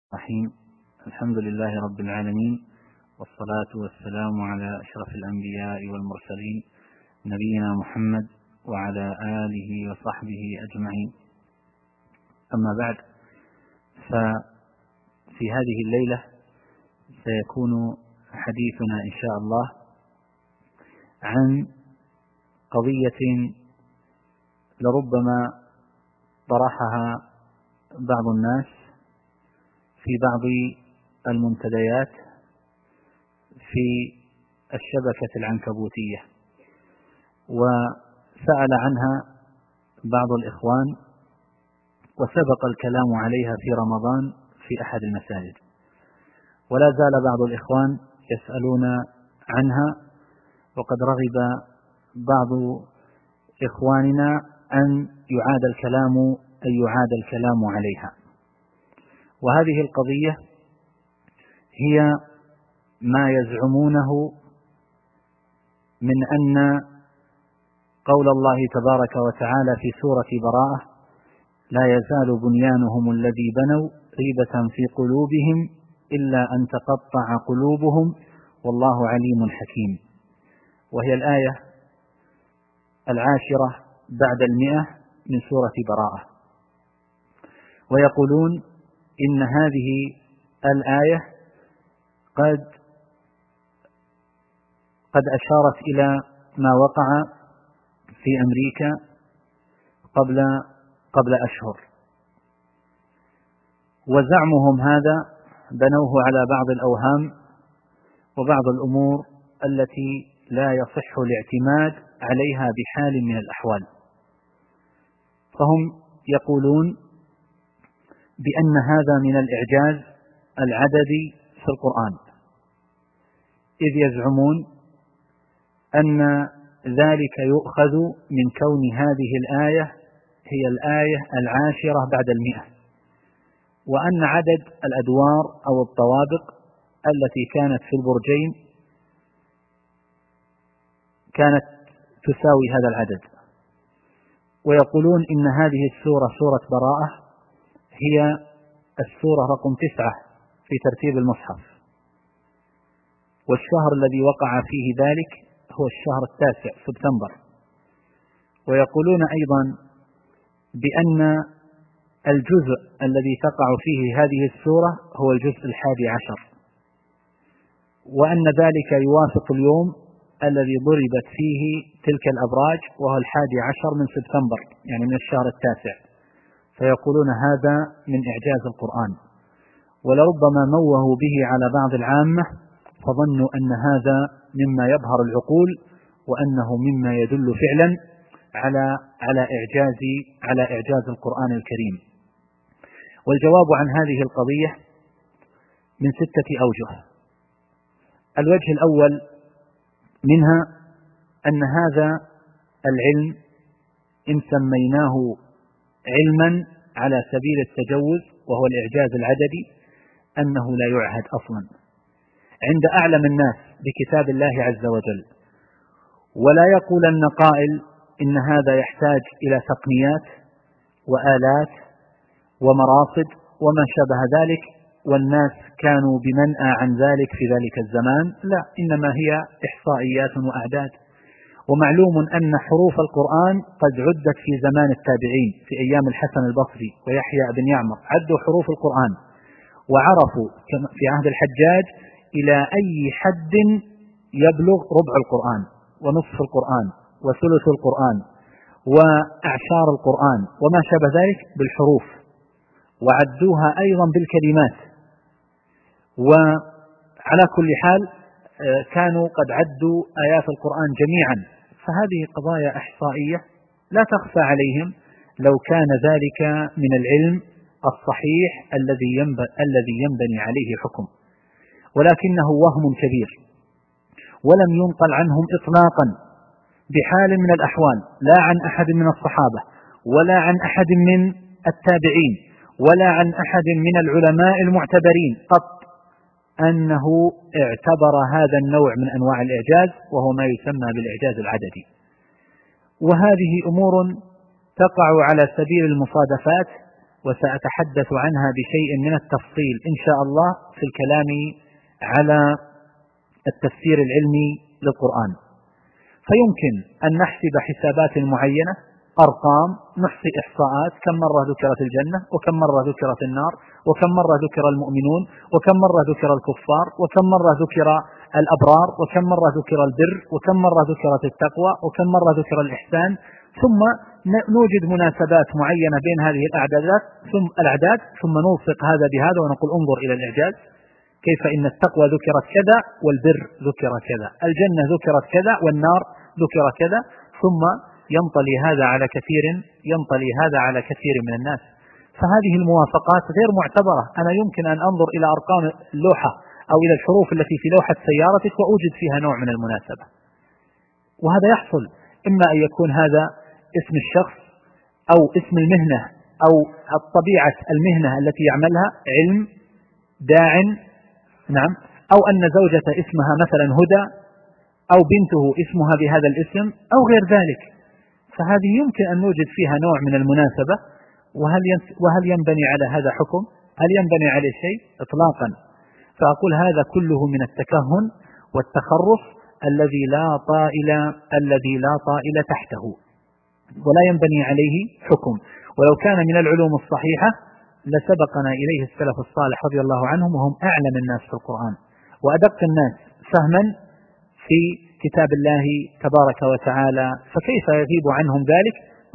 الرحيم. الحمد لله رب العالمين، والصلاة والسلام على أشرف الأنبياء والمرسلين نبينا محمد وعلى آله وصحبه أجمعين. أما بعد، ففي هذه الليلة سيكون حديثنا إن شاء الله عن قضية لربما طرحها بعض الناس في بعض المنتديات في الشبكة العنكبوتية، وسأل عنها بعض الإخوان، وسبق الكلام عليها في رمضان في أحد المساجد، ولا زال بعض الإخوان يسألون عنها، وقد رغب بعض إخواننا أن يعاد الكلام عليها. وهذه القضية هي ما يزعمونه من أن قول الله تبارك وتعالى في سورة براءة: لا يزال بنيانهم الذي بنوا ريبة في قلوبهم إلا أن تقطع قلوبهم والله عليم حكيم. وهي الآية 10 بعد 100 من سورة براءة. ويقولون إن هذه الآية قد أشارت إلى ما وقع في أمريكا قبل أشهر، وزعمهم هذا بنوه على بعض الأوهام وبعض الأمور التي لا يصح الاعتماد عليها بحال من الأحوال. فهم يقولون بأن هذا من الإعجاز العددي في القرآن، إذ يزعمون أن ذلك يؤخذ من كون هذه الآية هي الآية 10 بعد 100، وأن عدد الأدوار أو الطوابق التي كانت في البرجين كانت تساوي هذا العدد. ويقولون إن هذه السورة، سورة براءة، هي السورة رقم 9 في ترتيب المصحف، والشهر الذي وقع فيه ذلك هو الشهر 9 سبتمبر. ويقولون أيضا بأن الجزء الذي تقع فيه هذه السورة هو الجزء 11، وأن ذلك يوافق اليوم الذي ضربت فيه تلك الأبراج، وهو 11 من سبتمبر، يعني من الشهر 9. فيقولون هذا من إعجاز القرآن، ولربما موهوا به على بعض العامة فظنوا أن هذا مما يبهر العقول، وأنه مما يدل فعلا على إعجاز القرآن الكريم. والجواب عن هذه القضية من 6 أوجه. الوجه الأول منها أن هذا العلم إن سميناه علما على سبيل التجوز وهو الإعجاز العددي، أنه لا يعهد أصلا عند أعلم الناس بكتاب الله عز وجل. ولا يقولن قائل إن هذا يحتاج إلى تقنيات وآلات ومراصد وما شابه ذلك، والناس كانوا بمنأى عن ذلك في ذلك الزمان. لا، إنما هي إحصائيات وأعداد. ومعلوم أن حروف القرآن قد عدت في زمان التابعين، في أيام الحسن البصري ويحيى بن يعمر عدوا حروف القرآن، وعرفوا في عهد الحجاج إلى أي حد يبلغ ربع القرآن ونصف القرآن وثلث القرآن وأعشار القرآن وما شابه ذلك بالحروف، وعدوها أيضا بالكلمات. وعلى كل حال كانوا قد عدوا آيات القرآن جميعا. فهذه قضايا إحصائية لا تخفى عليهم لو كان ذلك من العلم الصحيح الذي ينبني عليه حكم، ولكنه وهم كبير، ولم ينقل عنهم إطلاقا بحال من الأحوال، لا عن أحد من الصحابة ولا عن أحد من التابعين ولا عن أحد من العلماء المعتبرين قط أنه اعتبر هذا النوع من أنواع الإعجاز، وهو ما يسمى بالإعجاز العددي. وهذه أمور تقع على سبيل المصادفات وسأتحدث عنها بشيء من التفصيل إن شاء الله في الكلام على التفسير العلمي للقرآن. فيمكن أن نحسب حسابات معينة، أرقام، نحصي إحصاءات، كم مرة ذكرت الجنة، وكم مرة ذكرت النار، وكم مرة ذكر المؤمنون، وكم مرة ذكر الكفار، وكم مرة ذكر الأبرار، وكم مرة ذكر البر، وكم مرة ذكرت التقوى، وكم مرة ذكر الإحسان، ثم نوجد مناسبات معينة بين هذه الأعداد ثم نوفق هذا بهذا ونقول انظر إلى الإعجاز، كيف إن التقوى ذكرت كذا والبر ذكر كذا، الجنة ذكرت كذا والنار ذكر كذا، ثم ينطلي هذا على كثير من الناس. فهذه الموافقات غير معتبرة. أنا يمكن أن أنظر إلى أرقام اللوحة أو إلى الحروف التي في لوحة سيارتك وأوجد فيها نوع من المناسبة، وهذا يحصل إما أن يكون هذا اسم الشخص أو اسم المهنة أو طبيعة المهنة التي يعملها، علم، داع، نعم، أو أن زوجة اسمها مثلا هدى، أو بنته اسمها بهذا الاسم، أو غير ذلك. فهذه يمكن أن نوجد فيها نوع من المناسبة. وهل ينبني على هذا حكم؟ هل ينبني عليه شيء؟ إطلاقا. فأقول هذا كله من التكهن والتخرص الذي لا طائل تحته، ولا ينبني عليه حكم. ولو كان من العلوم الصحيحة لسبقنا إليه السلف الصالح رضي الله عنهم، وهم أعلم الناس في القرآن وأدق الناس فهما في كتاب الله تبارك وتعالى، فكيف يغيب عنهم ذلك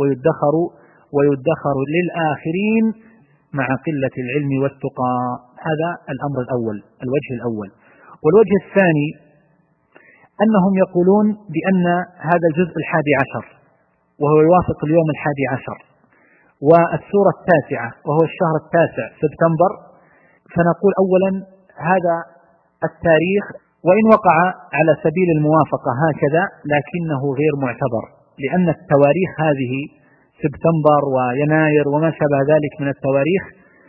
ويدخر للآخرين مع قلة العلم والتقى؟ هذا الأمر الأول، الوجه الأول. والوجه الثاني أنهم يقولون بأن هذا الجزء 11 وهو يوافق اليوم 11 والسورة 9 وهو الشهر 9 سبتمبر، فنقول أولا هذا التاريخ وإن وقع على سبيل الموافقة هكذا لكنه غير معتبر، لأن التواريخ هذه سبتمبر ويناير وما شابه ذلك من التواريخ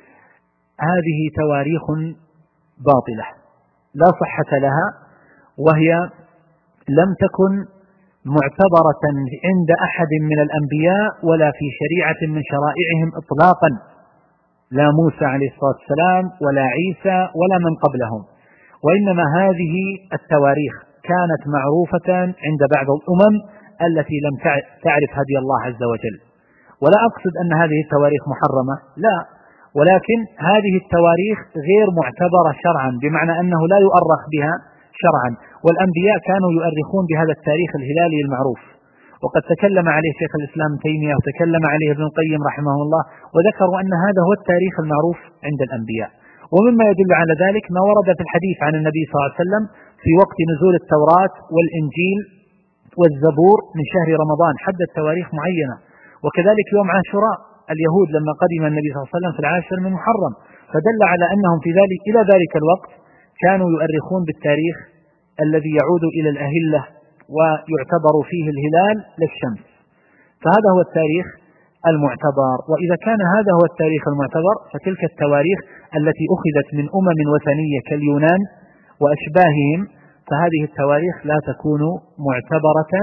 هذه تواريخ باطلة لا صحة لها، وهي لم تكن معتبرة عند أحد من الأنبياء ولا في شريعة من شرائعهم إطلاقا، لا موسى عليه الصلاة والسلام ولا عيسى ولا من قبلهم، وإنما هذه التواريخ كانت معروفة عند بعض الأمم التي لم تعرف هدي الله عز وجل. ولا أقصد أن هذه التواريخ محرمة، لا، ولكن هذه التواريخ غير معتبرة شرعا، بمعنى أنه لا يؤرخ بها شرعا، والأنبياء كانوا يؤرخون بهذا التاريخ الهلالي المعروف، وقد تكلم عليه شيخ الإسلام تيمية وتكلم عليه ابن القيم رحمه الله، وذكروا أن هذا هو التاريخ المعروف عند الأنبياء. ومما يدل على ذلك ما ورد في الحديث عن النبي صلى الله عليه وسلم في وقت نزول التوراة والإنجيل والزبور من شهر رمضان، حدد تواريخ معينة. وكذلك يوم عاشوراء اليهود لما قدم النبي صلى الله عليه وسلم في 10 من محرم، فدل على أنهم إلى ذلك الوقت كانوا يؤرخون بالتاريخ الذي يعود إلى الأهلة ويعتبر فيه الهلال للشمس، فهذا هو التاريخ المعتبر. وإذا كان هذا هو التاريخ المعتبر فتلك التواريخ التي أخذت من أمم وثنية كاليونان وأشباههم، فهذه التواريخ لا تكون معتبرة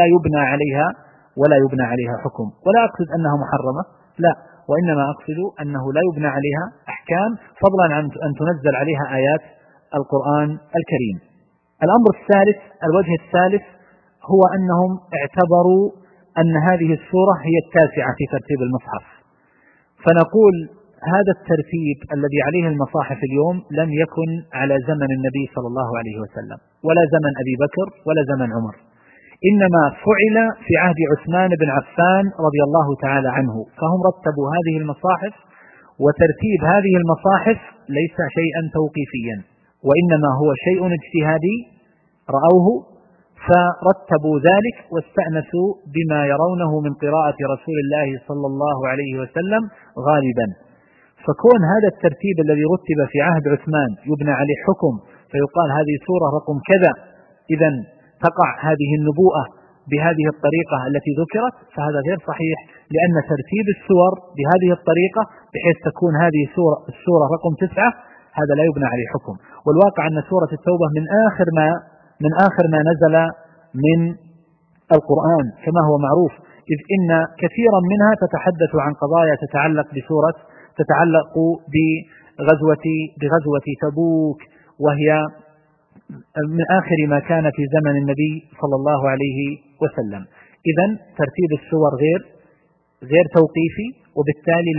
ولا يبنى عليها حكم. ولا أقصد أنها محرمة، لا، وإنما أقصد أنه لا يبنى عليها أحكام، فضلا عن أن تنزل عليها آيات القرآن الكريم. الأمر الثالث، الوجه الثالث، هو أنهم اعتبروا أن هذه السورة هي 9 في ترتيب المصحف، فنقول هذا الترتيب الذي عليه المصاحف اليوم لم يكن على زمن النبي صلى الله عليه وسلم ولا زمن أبي بكر ولا زمن عمر، إنما فعل في عهد عثمان بن عفان رضي الله تعالى عنه، فهم رتبوا هذه المصاحف، وترتيب هذه المصاحف ليس شيئا توقيفيا وإنما هو شيء اجتهادي رأوه فرتبوا ذلك واستأنسوا بما يرونه من قراءة رسول الله صلى الله عليه وسلم غالبا. فكون هذا الترتيب الذي رتب في عهد عثمان يبنى عليه حكم فيقال هذه سورة رقم كذا إذن تقع هذه النبوءة بهذه الطريقة التي ذكرت، فهذا غير صحيح، لأن ترتيب السور بهذه الطريقة بحيث تكون هذه السورة رقم 9 هذا لا يبنى عليه حكم. والواقع أن سورة التوبة من آخر ما نزل من القرآن كما هو معروف، إذ إن كثيرا منها تتحدث عن قضايا تتعلق بسورة تتعلق بغزوة تبوك، وهي من آخر ما كان في زمن النبي صلى الله عليه وسلم. إذن ترتيب السور غير توقيفي، وبالتالي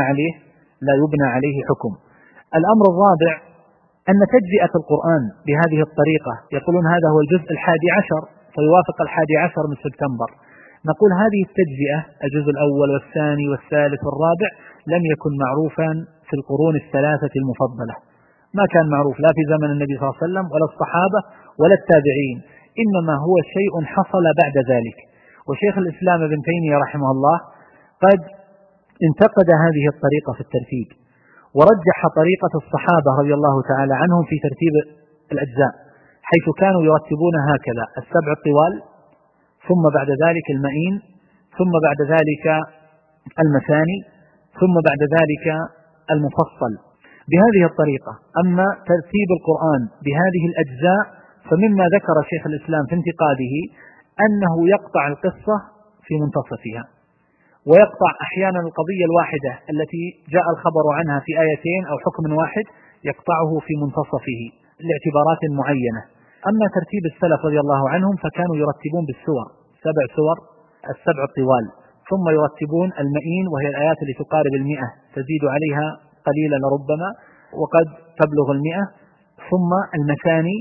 لا يبنى عليه حكم. الأمر الرابع أن تجزئة القرآن بهذه الطريقة، يقولون هذا هو الجزء 11 فيوافق 11 من سبتمبر. نقول هذه التجزئة الجزء الأول والثاني والثالث والرابع لم يكن معروفا في القرون الثلاثة المفضلة، ما كان معروف لا في زمن النبي صلى الله عليه وسلم ولا الصحابة ولا التابعين، إنما هو شيء حصل بعد ذلك. وشيخ الإسلام ابن تيمية رحمه الله قد انتقد هذه الطريقة في الترتيب، ورجح طريقة الصحابة رضي الله تعالى عنهم في ترتيب الأجزاء، حيث كانوا يرتبون هكذا: 7 الطوال، ثم بعد ذلك المئين، ثم بعد ذلك المثاني، ثم بعد ذلك المفصل، بهذه الطريقة. أما ترتيب القرآن بهذه الأجزاء فمما ذكر شيخ الإسلام في انتقاده أنه يقطع القصة في منتصفها، ويقطع أحيانا القضية الواحدة التي جاء الخبر عنها في آيتين أو حكم واحد يقطعه في منتصفه لاعتبارات معينة. أما ترتيب السلف رضي الله عنهم فكانوا يرتبون بالسور، 7 سور، 7 الطوال، ثم يرتبون المئين وهي الآيات اللي تقارب 100 تزيد عليها قليلا لربما وقد تبلغ 100، ثم المثاني،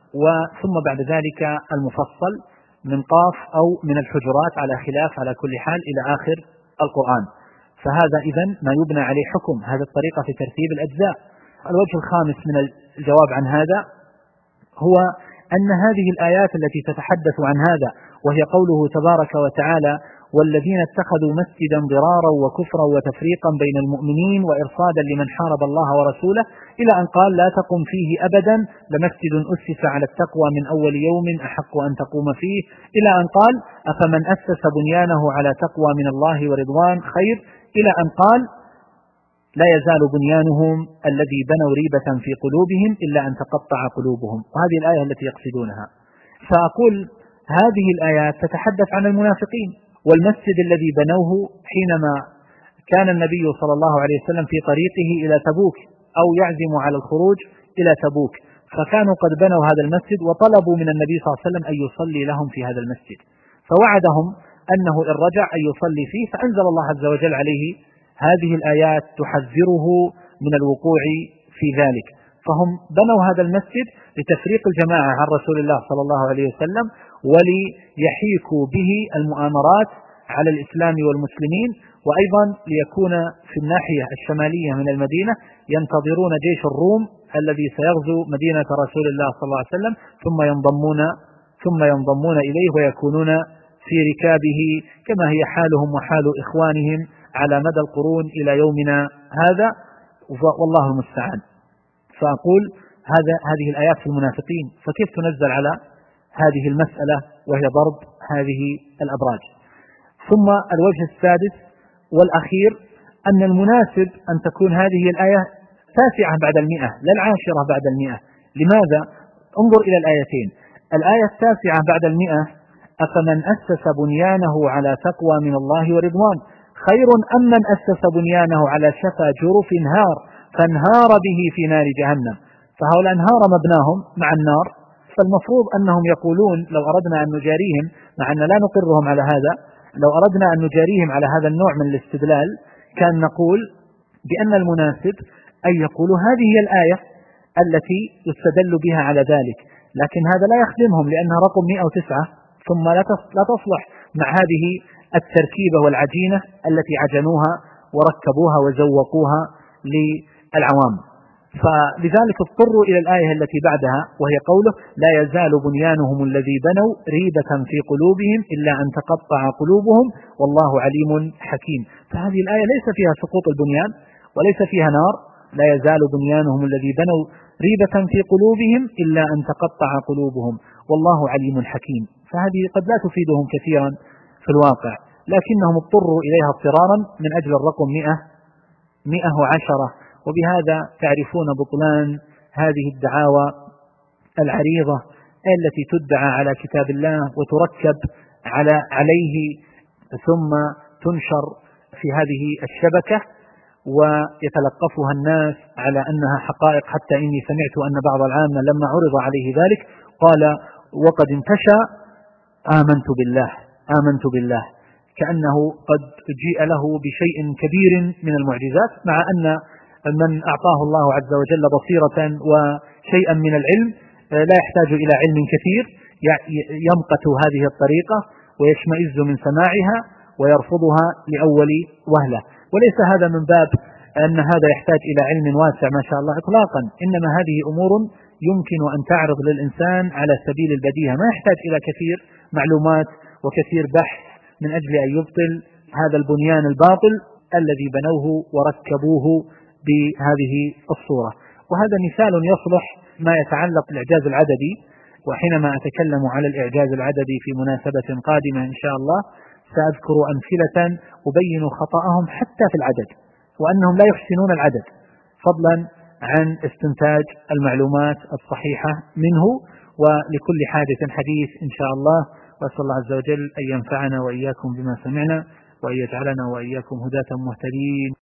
ثم بعد ذلك المفصل من قاف أو من الحجرات على خلاف على كل حال إلى آخر القرآن. فهذا إذن ما يبنى عليه حكم هذه الطريقة في ترتيب الأجزاء. الوجه الخامس من الجواب عن هذا هو أن هذه الآيات التي تتحدث عن هذا، وهي قوله تبارك وتعالى: والذين اتخذوا مسجدا ضرارا وكفرا وتفريقا بين المؤمنين وإرصادا لمن حارب الله ورسوله، إلى أن قال: لا تقم فيه أبدا لمسجد أسس على التقوى من أول يوم أحق أن تقوم فيه، إلى أن قال: أفمن أسس بنيانه على تقوى من الله ورضوان خير، إلى أن قال: لا يزال بنيانهم الذي بنوا ريبة في قلوبهم إلا أن تقطع قلوبهم. وهذه الآية التي يقصدونها. فأقول هذه الآيات تتحدث عن المنافقين والمسجد الذي بنوه حينما كان النبي صلى الله عليه وسلم في طريقه إلى تبوك أو يعزم على الخروج إلى تبوك، فكانوا قد بنوا هذا المسجد وطلبوا من النبي صلى الله عليه وسلم أن يصلي لهم في هذا المسجد، فوعدهم أنه إن رجع أن يصلي فيه، فأنزل الله عز وجل عليه هذه الآيات تحذره من الوقوع في ذلك. فهم بنوا هذا المسجد لتفريق الجماعة عن رسول الله صلى الله عليه وسلم، وليحيكوا به المؤامرات على الإسلام والمسلمين، وأيضا ليكون في الناحية الشمالية من المدينة ينتظرون جيش الروم الذي سيغزو مدينة رسول الله صلى الله عليه وسلم، ثم ينضمون إليه ويكونون في ركابه كما هي حالهم وحال إخوانهم على مدى القرون إلى يومنا هذا، والله المستعان. فأقول هذه الآيات في المنافقين، فكيف تنزل على هذه المسألة وهي ضرب هذه الأبراج؟ ثم الوجه السادس والأخير أن المناسب أن تكون هذه الآية 9 بعد 100 لا 10 بعد 100. لماذا؟ انظر إلى الآيتين. الآية 9 بعد 100: أفمن أسس بنيانه على تقوى من الله ورضوان خير أم من أسس بنيانه على شفا جرف هار فانهار به في نار جهنم. فهؤلاء انهار مبناهم مع النار، فالمفروض أنهم يقولون لو أردنا أن نجاريهم، مع أن لا نقرهم على هذا، لو أردنا أن نجاريهم على هذا النوع من الاستدلال كان نقول بأن المناسب أن يقولوا هذه هي الآية التي يستدل بها على ذلك، لكن هذا لا يخدمهم لأنها رقم 109، ثم لا تصلح مع هذه التركيبة والعجينة التي عجنوها وركبوها وزوقوها للعوام. فلذلك اضطروا إلى الآية التي بعدها، وهي قوله: لا يزال بنيانهم الذي بنوا ريبة في قلوبهم إلا أن تقطع قلوبهم والله عليم حكيم. فهذه الآية ليس فيها سقوط البنيان وليس فيها نار، لا يزال بنيانهم الذي بنوا ريبة في قلوبهم إلا أن تقطع قلوبهم والله عليم حكيم. فهذه قد لا تفيدهم كثيرا في الواقع، لكنهم اضطروا إليها اضطرارا من أجل الرقم 110. وبهذا تعرفون بطلان هذه الدعاوى العريضة التي تدعى على كتاب الله وتركب عليه ثم تنشر في هذه الشبكة، ويتلقفها الناس على أنها حقائق، حتى إني سمعت أن بعض العامة لما عرض عليه ذلك قال وقد انتشى آمنت بالله، كأنه قد جيء له بشيء كبير من المعجزات، مع أن من أعطاه الله عز وجل بصيرة وشيئا من العلم لا يحتاج إلى علم كثير يمقت هذه الطريقة ويشمئز من سماعها ويرفضها لأول وهلة. وليس هذا من باب أن هذا يحتاج إلى علم واسع ما شاء الله إطلاقا، إنما هذه أمور يمكن أن تعرض للإنسان على سبيل البديهة، ما يحتاج إلى كثير معلومات وكثير بحث من أجل أن يبطل هذا البنيان الباطل الذي بنوه وركبوه بهذه الصورة. وهذا مثال يصلح ما يتعلق بالإعجاز العددي، وحينما أتكلم على الإعجاز العددي في مناسبة قادمة إن شاء الله سأذكر أمثلة أبين خطأهم حتى في العدد، وأنهم لا يحسنون العدد فضلا عن استنتاج المعلومات الصحيحة منه. ولكل حادث حديث إن شاء الله، وأسأل الله عز وجل أن ينفعنا وإياكم بما سمعنا، وأن يجعلنا وإياكم هداة مهتدين.